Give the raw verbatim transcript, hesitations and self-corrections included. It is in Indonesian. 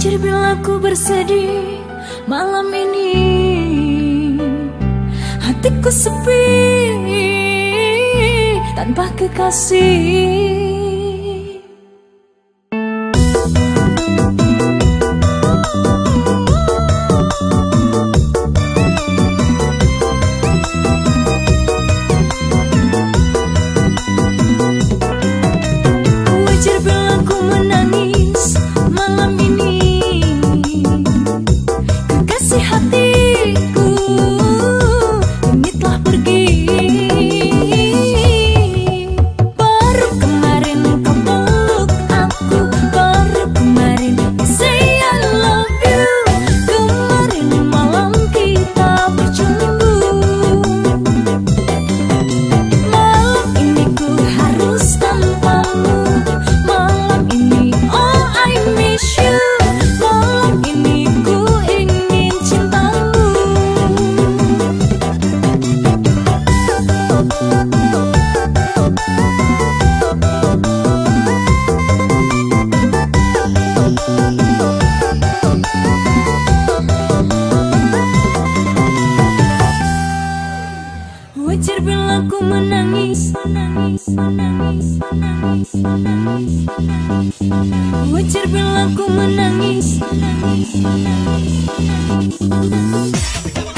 Wajar bila ku bersedih malam ini, hatiku sepi tanpa kekasih. Wajar bila ku menangis malam ini, kekasih hatiku ini telah pergi. Baru kemarin kau peluk aku, baru kemarin you say I love you. Kemarin malam kita bercumbu, malam ini ku harus tanpamu. Malam ini oh I miss you. Malam ini ku ingin cintamu. Wajar bila ku menangis, menangis, menangis, menangis, menangis, menangis. Wajar bila ku menangis, menangis, menangis, menangis.